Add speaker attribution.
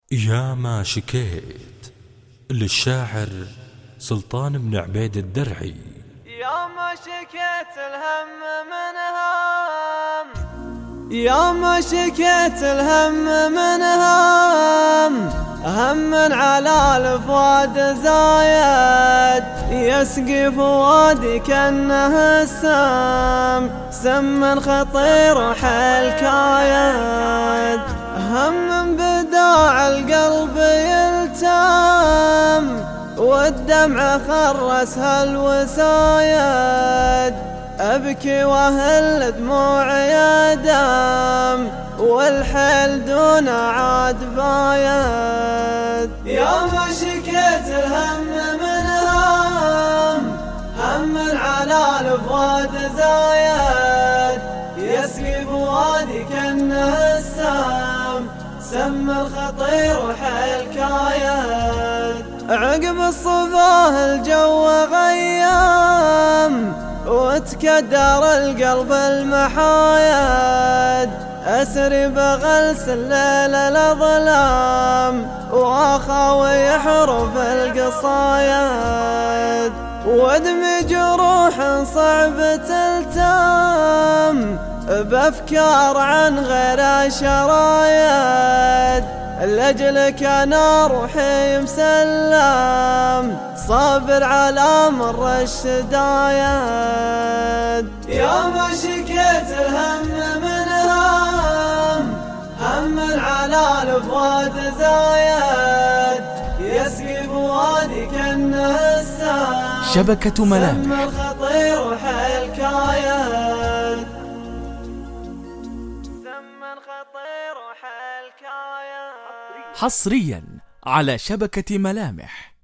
Speaker 1: يا ما شكيت للشاعر سلطان بن عبيد الدرعي.
Speaker 2: يا ما شكيت الهم من هم، يا ما شكيت الهم من هم على الفؤاد زايد، يسقي فؤادي كأنه السم، سم خطير حيل كايد، هم بداع القلب يلتم، والدمع خرسها الوسايد، أبكي وأهل دموعي دم، والحيل دون عاد بايد. يا ما شكيت الهم من هم على الفؤاد زايد، يسقي فؤادي كأنه السم، سم الخطير حيل كايد، عقب الصباح الجو غيم، وتكدر القلب المحايد، أسري بغلس الليل الأظلام، وأخاوي حروف القصايد، ودمي جروح صعب تلتم، بأفكار عن غير شرايد، لأجلك أنا روحي مسلم، صابر على مر الشدايد. يا ما شكيت الهم من هم على الفؤاد زايد، يسقي فؤادي كأنه السم،
Speaker 3: شبكة ملامح،
Speaker 2: سم الخطير حيل كايد، سم الخطير حيل كايد.
Speaker 3: حصريا على شبكة ملامح.